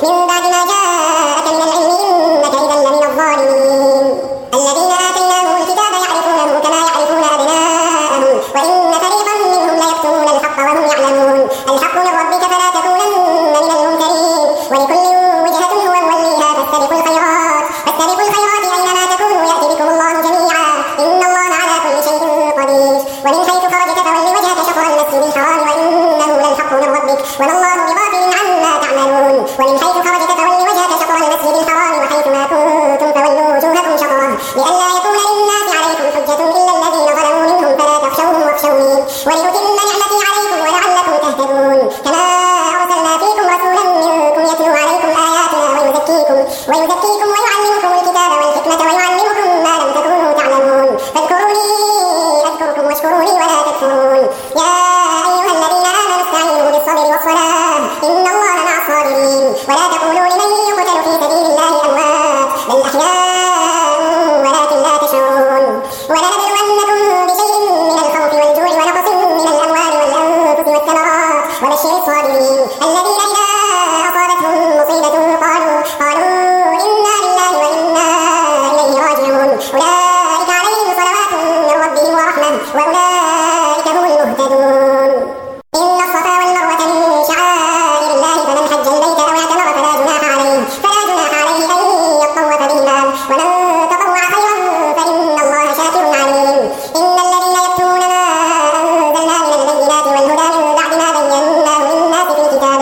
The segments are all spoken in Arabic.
من بعد ما جاءك من العلم إنك إذا لمن الظالمين. الذين آتيناهم الكتاب يعرفونه كما يعرفون أبناءهم وإن فريقا منهم ليكتمون الحق وهم يعلمون. الحق من ربك فلا تكونن من الممترين. ولكل وجهة هو موليها فاستبقوا الخيرات أينما تكونوا يأتي بكم الله جميعا إن الله على كل شيء قدير. ومن حيث خرجت فول وجهك شطر المسجد الحرام وإنه للحق من ربك وما الله بغافل عما تعملون. ومن حيث خرجت فول وجهك شطر المسجد الحرام وحيث ما كنتم فولوا وجوهكم شطره لئلا يكون للناس عليكم حجة إلا الذين ظلموا منهم فلا تخشوهم واخشوني ولأتم نعمتي عليكم ولعلكم تهتدون. كما أرسلنا فيكم رسولا منكم يتلو عليكم آياتنا ويزكيكم ويعلمكم الكتاب والحكمة ويعلمكم ما لم تكونوا تعلمون. فاذكروني أذكركم واشكروا لي ولا تكفرون. يا أيها الذين آمنوا استعينوا بالصبر والصلاة إن الله مع الصابرين. ولا تقولوا لمن يقتل في سبيل الله أموات بل أحياء ولكن لا تشعرون. ولنبلونكم بشيء من الخوف والجوع ونقص من الأموال والأنفس والثمرات وبشر الصابرين الذين إذا أصابتهم مصيبة قالوا إنا لله وإنا إليه راجعون. أولئك عليهم صلوات من ربهم ورحمة وأولئك هم المهتدون. إن الصفا والمروة من شعائر الله فمن حج البيت أو اعتمر فلا جناح عليه أن يطوف بهما ومن تطوع خيرا فإن الله شاكر عليم. إن الذين يكتمون ما أنزلنا من البينات والهدى من بعد ما بيناه للناس في الكتاب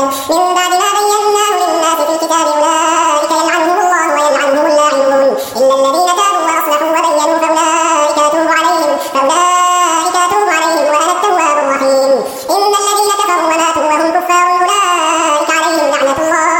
أولئك يلعنهم الله ويلعنهم اللاعنون. إلا الذين تابوا وأصلحوا وبينوا فأولئك أتوب عليهم وأنا التواب الرحيم. إن الذين كفروا وماتوا وهم كفار أولئك عليهم لعنة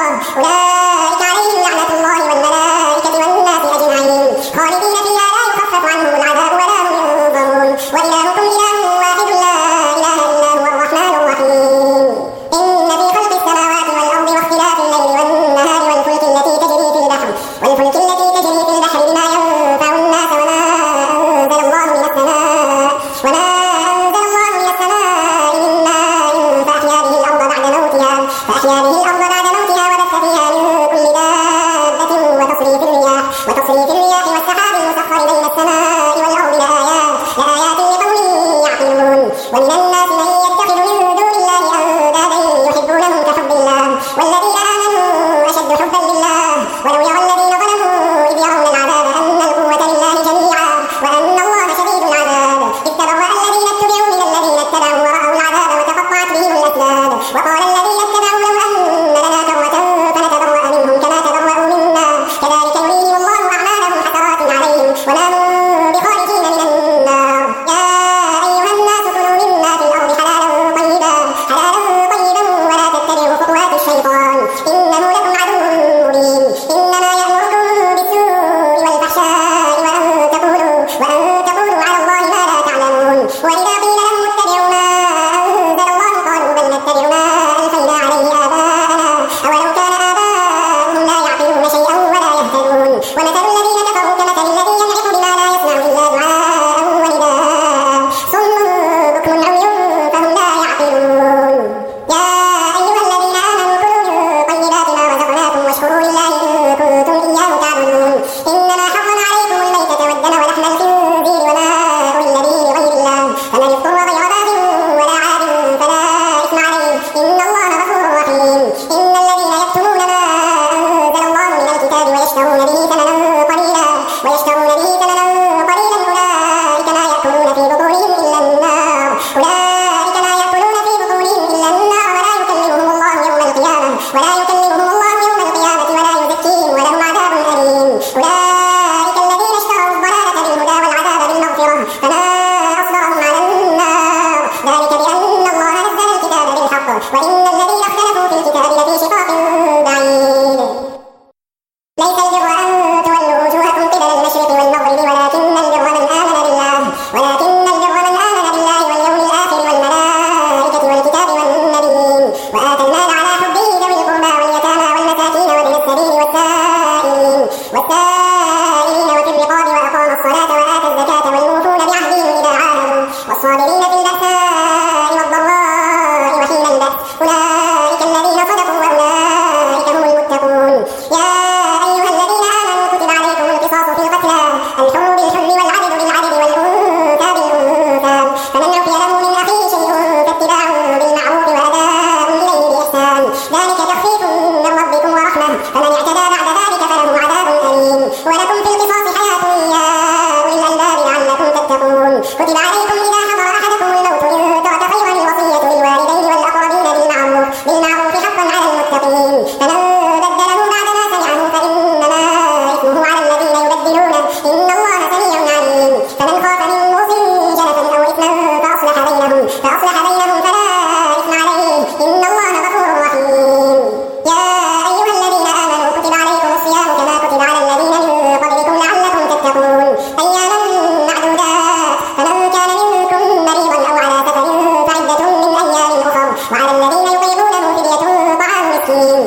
الله والملائكة والناس أجمعين خالدين فيها لا يخفف عنهم العذاب ولا هم ينظرون. وإلهكم إله واحد لا إله إلا هو الرحمن الرحيم. إن في خلق السماوات والأرض واختلاف الليل والنهار والفلك التي تجري في البحر بما ينفع الناس وما أنزل الله من السماء من ماء فأحيا به الأرض بعد موتها وبث فيها من كل دابة وتصريف الرياح والسحاب المسخر بين السماء والأرض لآيات لقوم يعقلون. ومن الناس من يتخذ من دون الله أندادا يحبونهم كحب الله والذين آمنوا أشد حبا لله. ولو يرى الذين ظلموا إذ يرون العذاب أن القوة لله جميعا وأن الله شديد العذاب إذ تبرأ الذين اتبعوا من الذين اتبعوا ورأوا العذاب وتقطعت بهم الأسباب. وقال الذين اتبعوا لو أن لنا كرة فنتبرأ منهم كما تبرأوا منا كذلك يريهم الله أعمالهم حسرات عليهم وما هم بخارجين من النار. يا أيها الناس كلوا مما في الأرض حلالا طيبا ولا تتبعوا خطوات الشيطان إنه لكم عدو مبين. إنما يأمركم بالسوء والفحشاء وأن تقولوا على الله ما لا تعلمون. وإذا قيل لهم اتبعوا ما أنزل الله قالوا بل نتبع ما ألفينا عليه آباءنا أولو كان آباؤهم لا يعقلون شيئا ولا يهتدون. ومثل الذين كفروا كمثل الذي ينعق بما لا يسمع إلا دعاء ونداء صم بكم عمي فهم لا يعقلون. يا أيها الذين آمنوا كلوا من طيبات ما رزقناكم واشكروا لله إن كنتم إياه تعبدون. إنما حرم عليكم الميتة والدم ولحم الخنزير وما أهل به لغير الله فمن اضطر غير باغ ولا عاد فلا إثم عليه إن الله غفور رحيم. إن الذين يكتمون ما أنزل الله من الكتاب ويشترون به ثمنا قليلا أولئك ما يأكلون في بطونهم إلا النار ولا يكلمهم الله يوم القيامة ولا يزكيهم ولهم عذاب أليم. أولئك الذين اشتروا الضلالة بالهدى والعذاب بالمغفرة فما أصبرهم على النار ذلك بأن الله نزل الكتاب بالحق وإن الذين اختلفوا في الكتاب لفي شقاق بعيد. ليس البر أن تولوا وجوهكم قبل المشرق والمغرب ولكن البر من آمن بالله واليوم الآخر والملائكة والكتاب والنبيين وآتى المال على حبه ذوي القربى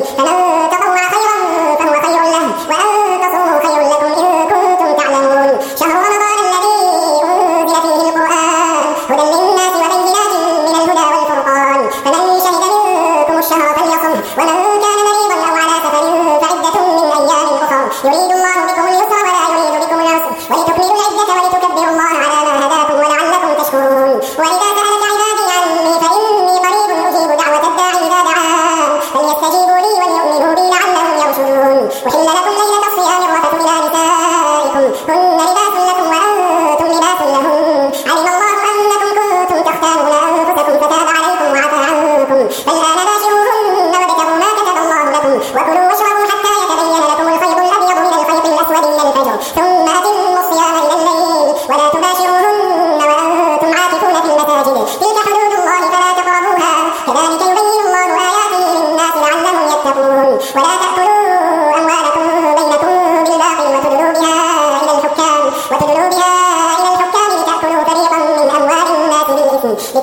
فمن تطوع خيرا فهو خير له، وأن تصوموا خير لكم إن كنتم تعلمون. شهر رمضان الذي أنزل فيه القرآن هدى للناس وبينات من الهدى والفرقان، فمن شهد منكم الشهر فليصم، ومن كان مريضا أو على سفر فعدة من أيام أخر، يريد الله بكم اليسر ولا يريد بكم العسر، ولتكملوا العدة ولتكبروا الله على ما هداكم ولعلكم تشكرون. وإذا سألك عبادي عني فإني قريب أجيب دعوة الداعي إذا دعان، فليستجيبوا لي وليؤمنوا بي لعلهم يرشدون. أحل لكم ليلة الصيام الرفث إلى نسائكم هن لباس لكم وأنتم لباس لهن، علم الله أنكم كنتم تختانون أنفسكم فتاب عليكم وعفى عنكم، فالآن باشروهن وابتغوا ما كتب الله لكم، وكلوا واشربوا حتى يتبين لكم الخيط الأبيض من الخيط الأسود من الفجر، ثم أتموا الصيام إلى الليل ولا تباشروهن وأنتم عاكفون في المساجد، تلك حدود الله فلا تقربوها، كذلك يبين الله آياته للناس لعلهم يتقون. ولا تأكلوا أموالكم بينكم بالباطل وتدلوا بها إلى الحكام لتأكلوا فريقا من أموال الناس بالإثم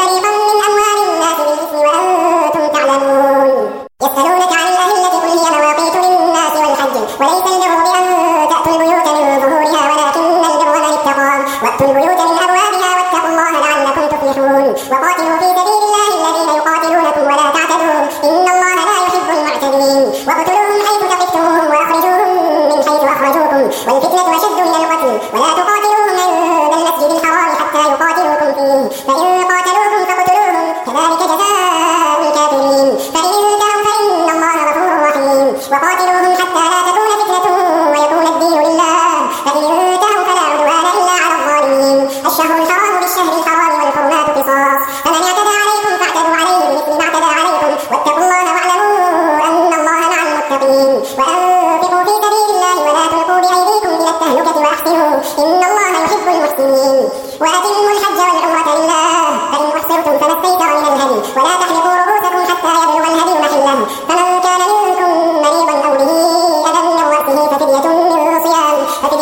وأنتم تعلمون. يسألونك عن الأهلة قل هي مواقيت للناس والحج، وليس البر بأن تأتوا البيوت من ظهورها ولكن البر من اتقى، وأتوا البيوت من أبوابها واتقوا الله لعلكم تفلحون. وقاتلوا في سبيل الله الذين يقاتلونكم ولا تعتدوا إن الله لا يحب المعتدين. واقتلوهم حيث ثقفتموهم وأخرجوهم من حيث أخرجوكم، والفتنة أشد من القتل، ولا تقاتلوهم عند المسجد الحرام حتى يقاتلوكم فيه، فإن قاتلوكم فاقتلوهم، كذلك جزاء الكافرين. فإن انتهوا فإن الله غفور رحيم. وقاتلوهم حتى لا تكون فتنة ويكون الدين لله، فإن انتهوا فلا عدوان إلا على الظالمين. الشهر الحرام بالشهر الحرام والحرمات قصاص، فمن اعتدى عليكم فاعتدوا عليه بمثل ما اعتدى عليكم، واتقوا الله واعلموا أن الله مع المتقين. وأنفقوا في سبيل الله ولا تلقوا بأيديكم إلى التهلكة وأحسنوا إن الله يحب المحسنين. وأتموا الحج والعمرة لله، فإن أحصرتم فما استيسر من الهدي، ولا تحلقوا رؤوسكم حتى يبلغ الهدي محله، فمن كان منكم مريضا أو به أذى من رأسه ففدية من صيام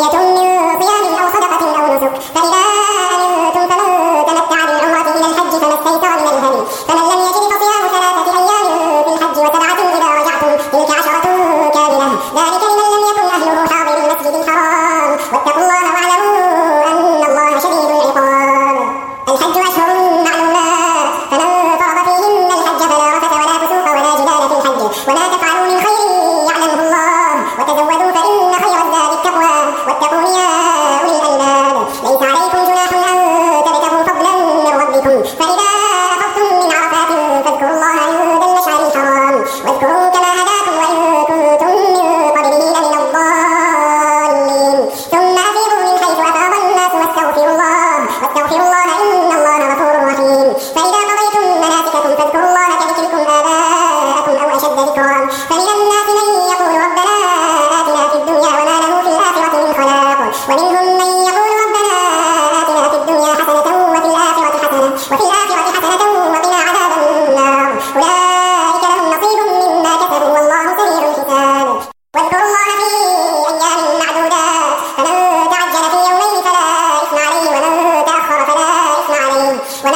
أو صدقة أو نسك، فإذا أمنتم فمن تمتع بالعمرة إلى الحج فما استيسر من الهدي، فمن لم يجد فصيام 3 أيام في الحج و7 إذا رجعتم، تلك 10 كاملة، ذلك لمن لم يكن أهله حاضر المسجد الحرام. واتقوا الله واعلموا أن الله شديد العقاب. الحج أشهر معلومات، فمن فرض فيهن الحج فلا رفث ولا فسوق ولا جدال في الحج، وما تفعلوا من خير يعلمه الله، وتزودوا فإن خير الزاد التقوى، واتقون يا أولي الألباب. ليس عليكم جناح أن تبتغوا فضلا من ربكم، فإذا أفضتم من عرفات فاذكروا الله عند المشعر الحرام، واذكروا كما هداكم وإن كنتم من قبله لمن الضالين. ثم أفيضوا من حيث أفاض الناس واستغفروا الله إن الله غفور رحيم. فإذا قضيتم مناسككم فاذكروا الله كذكركم آباءكم أو أشد ذكرا. فمن الناس من يقول ربنا آتنا في الدنيا وما له في الآخرة من خلاق، ومنهم من يقول ربنا آتنا في الدنيا حسنة وفي الآخرة حسنة وقنا عذاب النار. أولئك لهم نصيب مما كسبوا والله سريع الحساب. واذكروا الله في أيام معدودات، فمن تعجل في يومين فلا إثم عليه، ومن تأخر فلا إثم عليه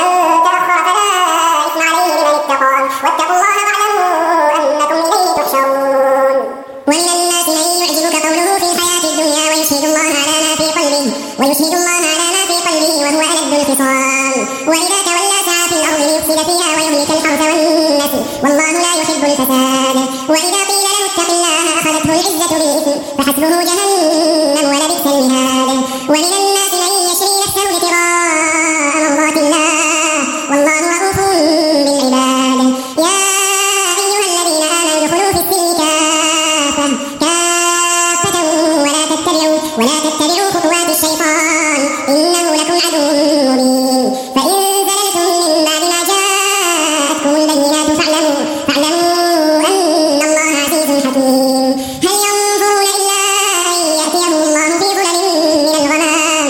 لمن اتقى. واتقوا الله واعلموا أنكم إليه تحشرون. ومن الناس من يعجبك قوله في الحياة الدنيا ويشهد الله على ما في قلبه وهو ألد الخصام. وإذا تولى سعى في الأرض ليفسد فيها ويهلك الحرث والنسل، والله لا يحب الفساد. وإذا قيل له اتق الله أخذته العزة بالإثم فحسبه جهنم ولبئس المهاد. ومن الناس من يشري نفسه ابتغاء مرضات الله والله رؤوف بالعباد. يا أيها الذين آمنوا ادخلوا في السلم كافة ولا تتبعوا خطوات الشيطان إنه لكم عدو مبين. فإن زللتم من بعد ما جاءتكم البينات فاعلموا أن الله عزيز حكيم. هل ينظرون إلا أن يأتيهم الله في ظلل من الغمام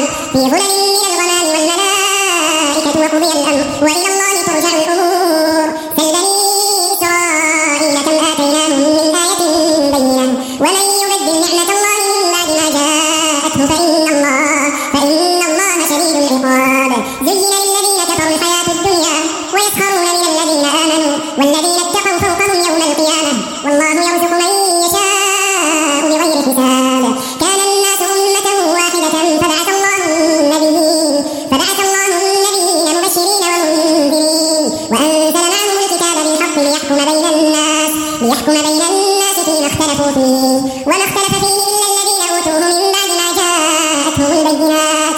ليحكم بين الناس فيما اختلفوا فيه وما اختلف فيه إلا الذين أوتوه من بعد ما جاءتهم البينات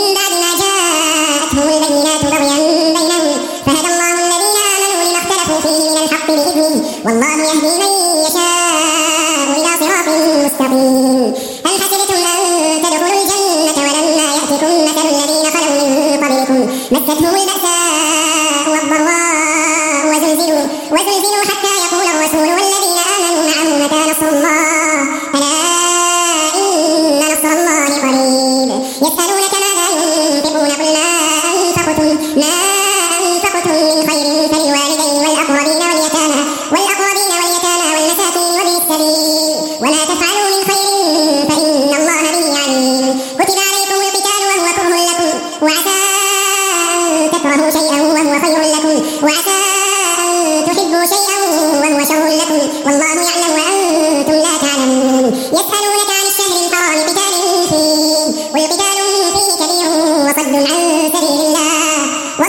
بغيا بينهم فهدى الله الذين آمنوا لما اختلفوا فيه من الحق بإذنه والله يهدي من يشاء إلى صراط مستقيم. هل حسبتم أن تدخلوا الجنة ولما يأتكم مثل الذين خلوا من قبلكم مستهم البأساء والضراء وزلزلوا حتى يقول الرسول والذين آمنوا معه متى نصر الله ألا إن نصر الله قريب. يسألونك ماذا ينفقون قل ما أنفقتم من خير فللوالدين والأقربين واليتامى والمساكين وابن السبيل وما تفعلوا من خير فإن الله به عليم. كتب عليكم القتال وهو كره لكم وعسى أن تكرهوا شيئا وهو خير لكم وعسى أن تحبوا شيئا وهو شر لكم والله يعلم وأنتم لا تعلمون. يسألونك عن الشهر الحرام قتال فيه قل قتال فيه كبير وصد عن سبيل الله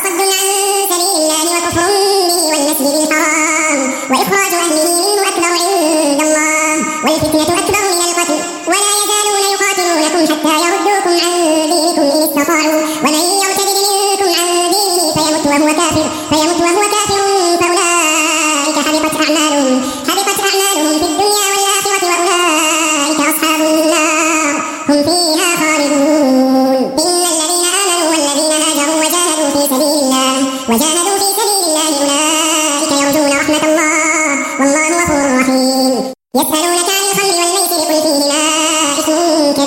وكفر به والمسجد الحرام وإخراج أهله منه أكبر عند الله والفتنة أكبر من القتل ولا يزالون يقاتلونكم حتى يردوكم عن دينكم إن استطاعوا ومن يرتد منكم عن دينه فيمت وهو كافر فأولئك حبطت أعمالهم في الدنيا والآخرة وأولئك أصحاب النار هم فيها خالدون. إن الذين آمنوا والذين هاجروا وجاهدوا في سبيل الله أولئك يرجون رحمة الله والله غفور رحيم. يسألونك عن الخمر والميسر قل فيهما إثم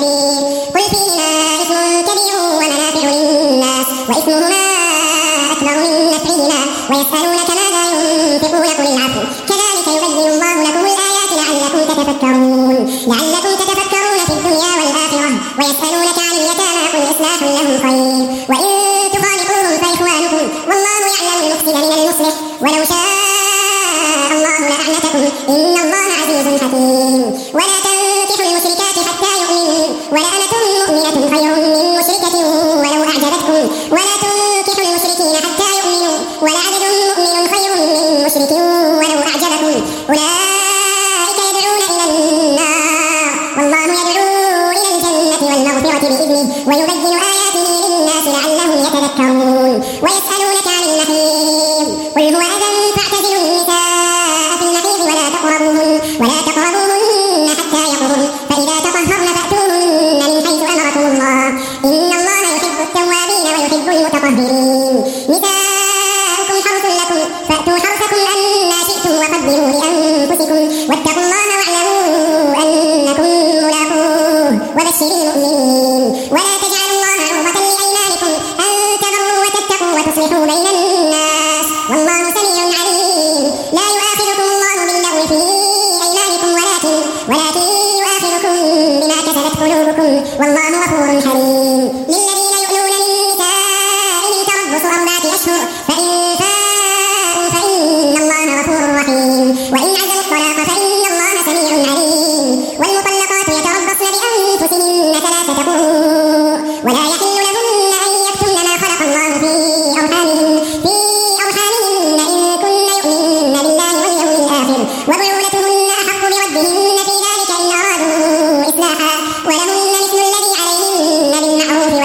كبير ومنافع للناس وإثمهما أكبر من نفعهما ويسألونك ماذا ينفقون قل العفو كذلك يبين الله لكم الآيات لعلكم تتفكرون في الدنيا والآخرة. ويسألونك عن اليتامى قل إصلاح لهم خير وإن تخالطوهم فإخوانكم والله يعلم المفسد من المصلح ولو شاء الله لأعنتكم إن الله عزيز حكيم. ولا تنكحوا المشركات حتى يؤمنوا ولأمة مؤمنة خير من مشركة ولو أعجبتكم ولا تنكحوا المشركين حتى يؤمنوا ولعبد مؤمن خير من مشرك ولو أعجبكم أولئك يدعون إلى النار والله يدعو إلى الجنة والمغفرة بإذنه ويبين آياته للناس لعلهم يتذكرون. ويسألونك عن المحيض قل هو أذى فاعتزلوا النساء في المحيض ولا تقربوهن حتى يطهرن فإذا تطهرن فأتوهن من حيث أمركم الله إن الله يحب التوابين ويحب المتطهرين. نساؤكم حرث لكم فأتوا حرثكم أنى شئتم وقدروا لأنفسكم واتقوا الله واعلموا أنكم ملاقوه وبشر المؤمنين. ولا تجعلوا الله عرضة لأيمانكم أن تبروا وتتقوا وتصلحوا بين الناس والله سميع عليم. لا يؤاخذكم الله باللغو في أيمانكم ولكن يؤاخذكم بما كسبت قلوبكم والله غفور حليم. للذين يؤلون من نسائهم تربص 4 أشهر فإن فاءوا فإن الله غفور رحيم وإن عزموا الطلاق فإن الله سميع عليم. والمطلقات يتربصن بأنفسهن 3 قروء ولا يحل لهن أن يكتمن ما خلق الله في أرحامهن إن كن يؤمن بالله واليوم الآخر وبعولتهن أحق بردهن في ذلك إن أرادوا إصلاحا ولهن مثل الذي عليهن بالمعروف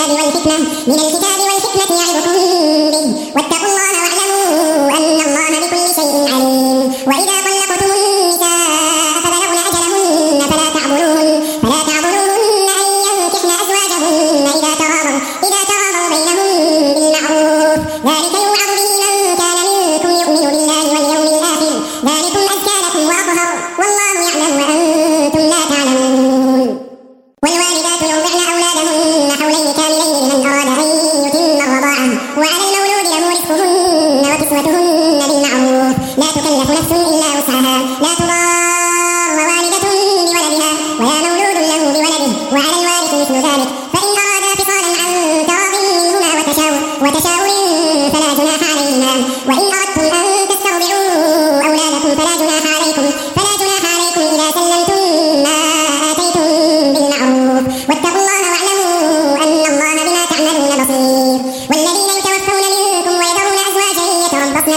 والحكمة يعظكم به واتقوا الله واعلموا أن الله بكل شيء عليم. وإذا طلقتم النساء فبلغن أجلهن فلا تعضلوهن أن ينكحن أزواجهن إذا تراضوا بينهم بالمعروف ذلك يوعظ به من كان منكم يؤمن بالله واليوم الآخر ذلكم أزكى لكم وأطهر والله يعلم وأنتم لا تعلمون. والوالدات يرضعن أولادهن حولين كاملين لمن أراد أن يتم الرضاعة وعلى المولود له رزقهن وكسوتهن بالمعروف لا تكلف نفس إلا وسعها لا تضار والدة بولدها ولا مولود له بولده وعلى الوارث مثل ذلك فإن أرادا فصالا عن تراض منهما وتشاور فلا جناح عليهما. وإن أردتم أن تسترضعوا أولادكم فلا جناح عليكم إذا سلمتم ما آتيتم بالمعروف واتقوا الله واعلموا أن الله بما تعملون بصير. والذين يتوفون منكم ويذرون أزواجا يتربصن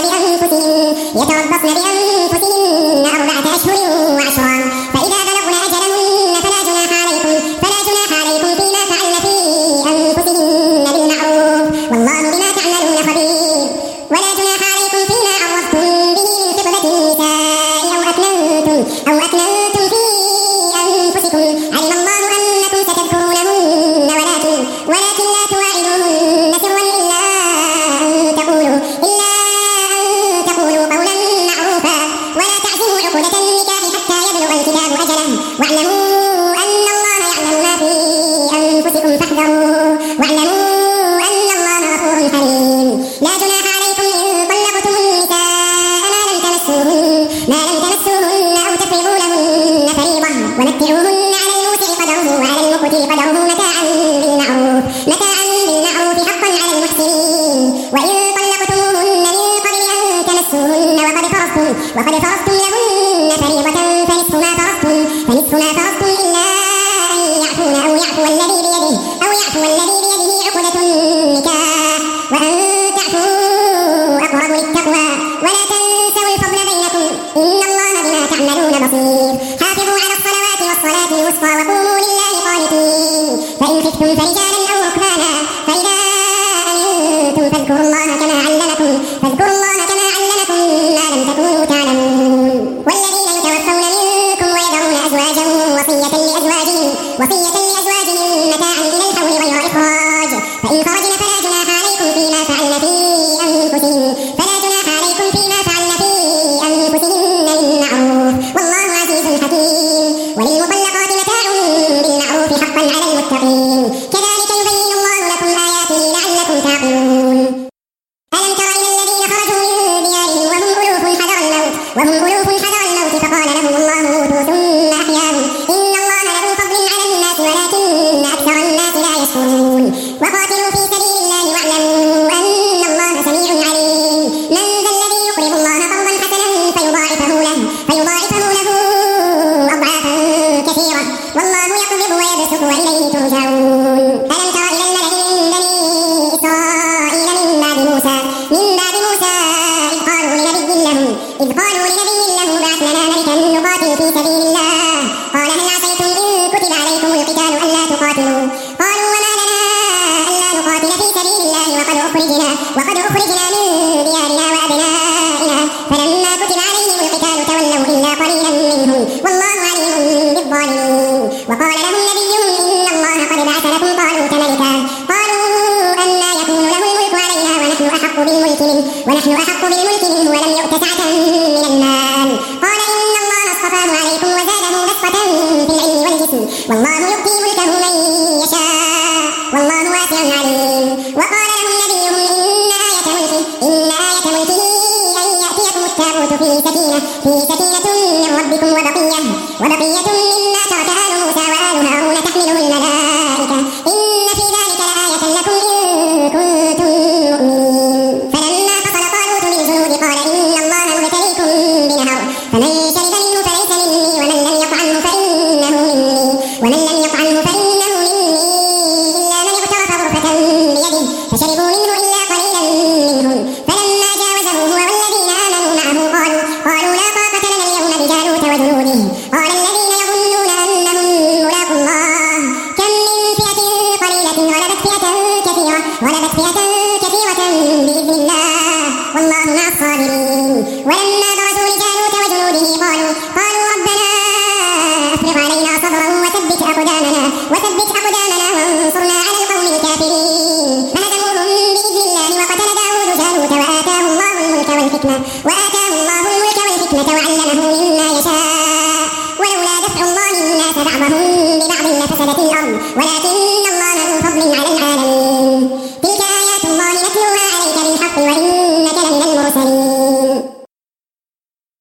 بأنفسهن 4 أشهر وعشرا فإذا بلغن أجلهن فلا جناح عليكم فيما فعلن في أنفسهن بالمعروف والله بما تعملون خبير. ولا جناح عليكم فيما عرضتم به من خطبة النساء أو أكننتم في أنفسكم علم الله أنكم ستذكرونهن ولكن لا تواعدوهن سرا إلا أن تقولوا قولا معروفا ولا تعزموا عقدة النكاح حتى يبلغ الكتاب أجله واعلموا أن الله يعلم ما في أنفسكم فاحذروه واعلموا أن الله غفور حليم. لا جناح عليكم إن طلقتم النساء ما لم تمسوهن أو تفرضوا لهن فريضة ومتعوهن على الموسع قدره وعلى المقتر قدره متاعا بالمعروف حقا على المحسنين. وإن طلقتموهن من قبل أن تمسوهن وقد فرضتم لهن فريضة فنصف ما فرضتم إلا أن يعفون أو يعفو الذي بيده عقدة النكاح وأن تعفوا أقرب للتقوى ولا تنسوا الفضل بينكم إن الله بما تعملون بصير. حافظوا على الصلوات والصلاة الوسطى وقوموا لله قانتين. فإن خفتم فرجالا أو ركبانا فإذا أمنتم فاذكروا الله كما علمكم ما لم تكونوا تعلمون. والذين يتوفون منكم ويذرون أزواجا وصية لأزواجهم متاعا إلى الحول غير إخراج فإن خرجن فلا جناح عليكم فيما فعلن في أنفسهن بالمعروف والله عزيز حكيم. وللمطلقات متاع بالمعروف حقا على المتقين كذلك يبين الله لكم آياته لعلكم تعقلون. ألم تر إلى الذين خرجوا من ديارهم وهم ألوف حذر الموت فقال لهم الله موتوا ثم أحياهم إن الله له فضل على الناس ولكن أكثر الناس لا يشكرون. وقاتلوا في سبيل الله واعلموا أن الله سميع عليم. من ذا الذي يقرض الله قرضا حسنا فيضاعفه له أضعافا كثيرة والله يقبض ويبسط وإليه ترجعون. ألم تر إلى الملأ من بني إسرائيل من بعد موسى إذ قالوا لنبي له بعث لنا ملكا نقاتل في سبيل الله قال هل عصيتم إن كتب عليكم القتال ألا تقاتلوا قالوا وما لنا ألا نقاتل في سبيل الله وقد أخرجنا من ديارنا وأبنائنا فلما كتب عليهم القتال تولوا إلا قليلا منهم والله عليم بالظالمين. وقال لهم نبيهم إن الله قد بعث لكم طالوت ملكا قالوا أنى يكون له الملك علينا ونحن أحق بالملك منه ولم يؤت سعة من المال قال إن الله اصطفاه عليكم وزاده بسطة في العلم والجسم والله يؤتي ملكه من يشاء والله واسع عليم. وقال لهم نبيهم إن آية ملكه أن يأتيكم التابوت في سكينة من ربكم وبقية مما ترك آل موسى وآل هارون تحمله الملائكة إن في ذلك لآية لكم إن كنتم مؤمنين. فلما فصل طالوت بالجنود قال إن الله مبتليكم بنهر فمن شرب منه فليس مني ومن لم يطعمه فإنه مني إلا من اغترف غرفة بيده فشربوا منه إلا قليلا منهم فلما جاوزه هو والذين آمنوا معه قالوا لا طاقة لنا اليوم بجالوت وجنوده قال الذين يظنون أنهم ملاقو الله كم من فئة قليلة غلبت فئة غلبت فئة كثيرة بإذن الله والله مع الصابرين ولما برزوا لجالوت وجنوده قالوا ربنا أفرغ علينا صبرا وثبت أقدامنا وانصرنا على القوم الكافرين فهزموهم بإذن الله وقتل داود جالوت وآتاه الله الملك والحكمة وعلمه مما يشاء ولولا دفع الله الناس بعضهم ببعض لفسدت الأرض ولكن